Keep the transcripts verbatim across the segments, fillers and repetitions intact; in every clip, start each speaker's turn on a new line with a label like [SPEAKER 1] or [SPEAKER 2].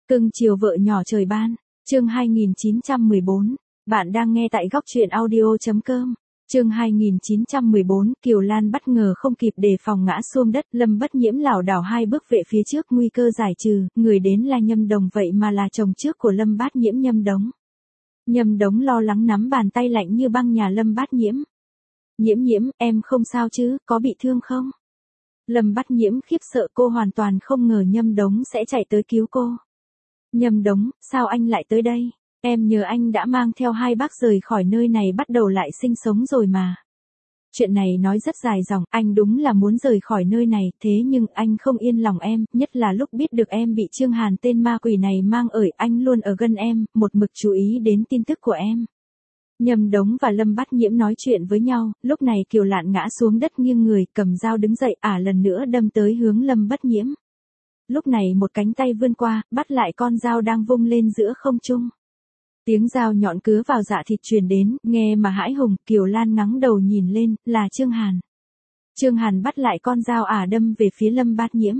[SPEAKER 1] Cưng chiều vợ nhỏ trời ban, chương hai nghìn chín trăm mười bốn. Bạn đang nghe tại góc truyện audio chấm com. Chương hai nghìn chín trăm mười bốn, Kiều Lan bất ngờ không kịp đề phòng ngã xuống đất, Lâm Bất Nhiễm lảo đảo hai bước về phía trước, nguy cơ giải trừ, người đến là Nhâm Đồng vậy mà là chồng trước của Lâm Bát Nhiễm, Nhâm Đống. Nhâm Đống lo lắng nắm bàn tay lạnh như băng nhà Lâm Bát Nhiễm. Nhiễm Nhiễm, em không sao chứ, có bị thương không? Lâm Bát Nhiễm khiếp sợ, cô hoàn toàn không ngờ Nhâm Đống sẽ chạy tới cứu cô. Nhâm Đống, sao anh lại tới đây? Em nhờ anh đã mang theo hai bác rời khỏi nơi này bắt đầu lại sinh sống rồi mà. Chuyện này nói rất dài dòng, anh đúng là muốn rời khỏi nơi này, thế nhưng anh không yên lòng em, nhất là lúc biết được em bị Trương Hàn tên ma quỷ này mang ởi, anh luôn ở gần em, một mực chú ý đến tin tức của em. Nhâm Đống và Lâm Bát Nhiễm nói chuyện với nhau, lúc này Kiều Lạn ngã xuống đất nghiêng người, cầm dao đứng dậy, ả lần nữa đâm tới hướng Lâm Bát Nhiễm. Lúc này một cánh tay vươn qua, bắt lại con dao đang vung lên giữa không trung. Tiếng dao nhọn cứa vào dạ thịt truyền đến, nghe mà hãi hùng, Kiều Lan ngẩng đầu nhìn lên, là Trương Hàn. Trương Hàn bắt lại con dao ả đâm về phía Lâm Bát Nhiễm.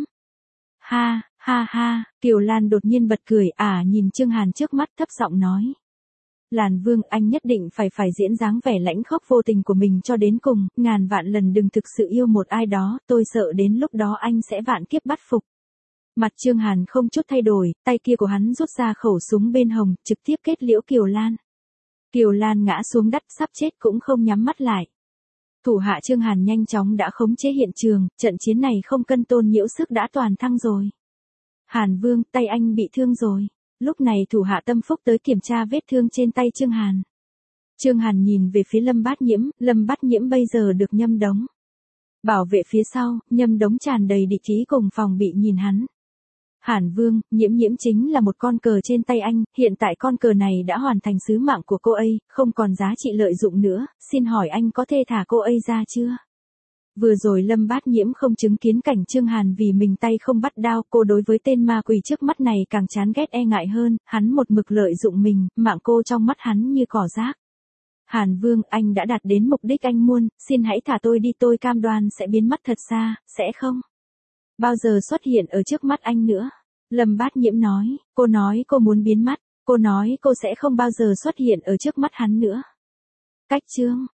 [SPEAKER 1] Ha, ha ha, Kiều Lan đột nhiên bật cười, ả nhìn Trương Hàn trước mắt thấp giọng nói. Lan Vương, anh nhất định phải phải diễn dáng vẻ lãnh khốc vô tình của mình cho đến cùng, ngàn vạn lần đừng thực sự yêu một ai đó, tôi sợ đến lúc đó anh sẽ vạn kiếp bắt phục. Mặt Trương Hàn không chút thay đổi, tay kia của hắn rút ra khẩu súng bên hông, trực tiếp kết liễu Kiều Lan. Kiều Lan ngã xuống đất sắp chết cũng không nhắm mắt lại. Thủ hạ Trương Hàn nhanh chóng đã khống chế hiện trường, trận chiến này không cân tôn nhiễu sức đã toàn thắng rồi. Hàn Vương, tay anh bị thương rồi. Lúc này thủ hạ Tâm Phúc tới kiểm tra vết thương trên tay Trương Hàn. Trương Hàn nhìn về phía Lâm Bát Nhiễm, Lâm Bát Nhiễm bây giờ được Nhâm Đống bảo vệ phía sau, Nhâm Đống tràn đầy địch ý cùng phòng bị nhìn hắn. Hàn Vương, Nhiễm Nhiễm chính là một con cờ trên tay anh, hiện tại con cờ này đã hoàn thành sứ mạng của cô ấy, không còn giá trị lợi dụng nữa, xin hỏi anh có thể thả cô ấy ra chưa? Vừa rồi Lâm Bát Nhiễm không chứng kiến cảnh Trương Hàn vì mình tay không bắt đao, cô đối với tên ma quỷ trước mắt này càng chán ghét e ngại hơn, hắn một mực lợi dụng mình, mạng cô trong mắt hắn như cỏ rác. Hàn Vương, anh đã đạt đến mục đích anh muốn, xin hãy thả tôi đi, tôi cam đoan sẽ biến mất thật xa, sẽ không bao giờ xuất hiện ở trước mắt anh nữa. Lâm Bát Nhiễm nói, cô nói cô muốn biến mất, cô nói cô sẽ không bao giờ xuất hiện ở trước mắt hắn nữa. Cách chương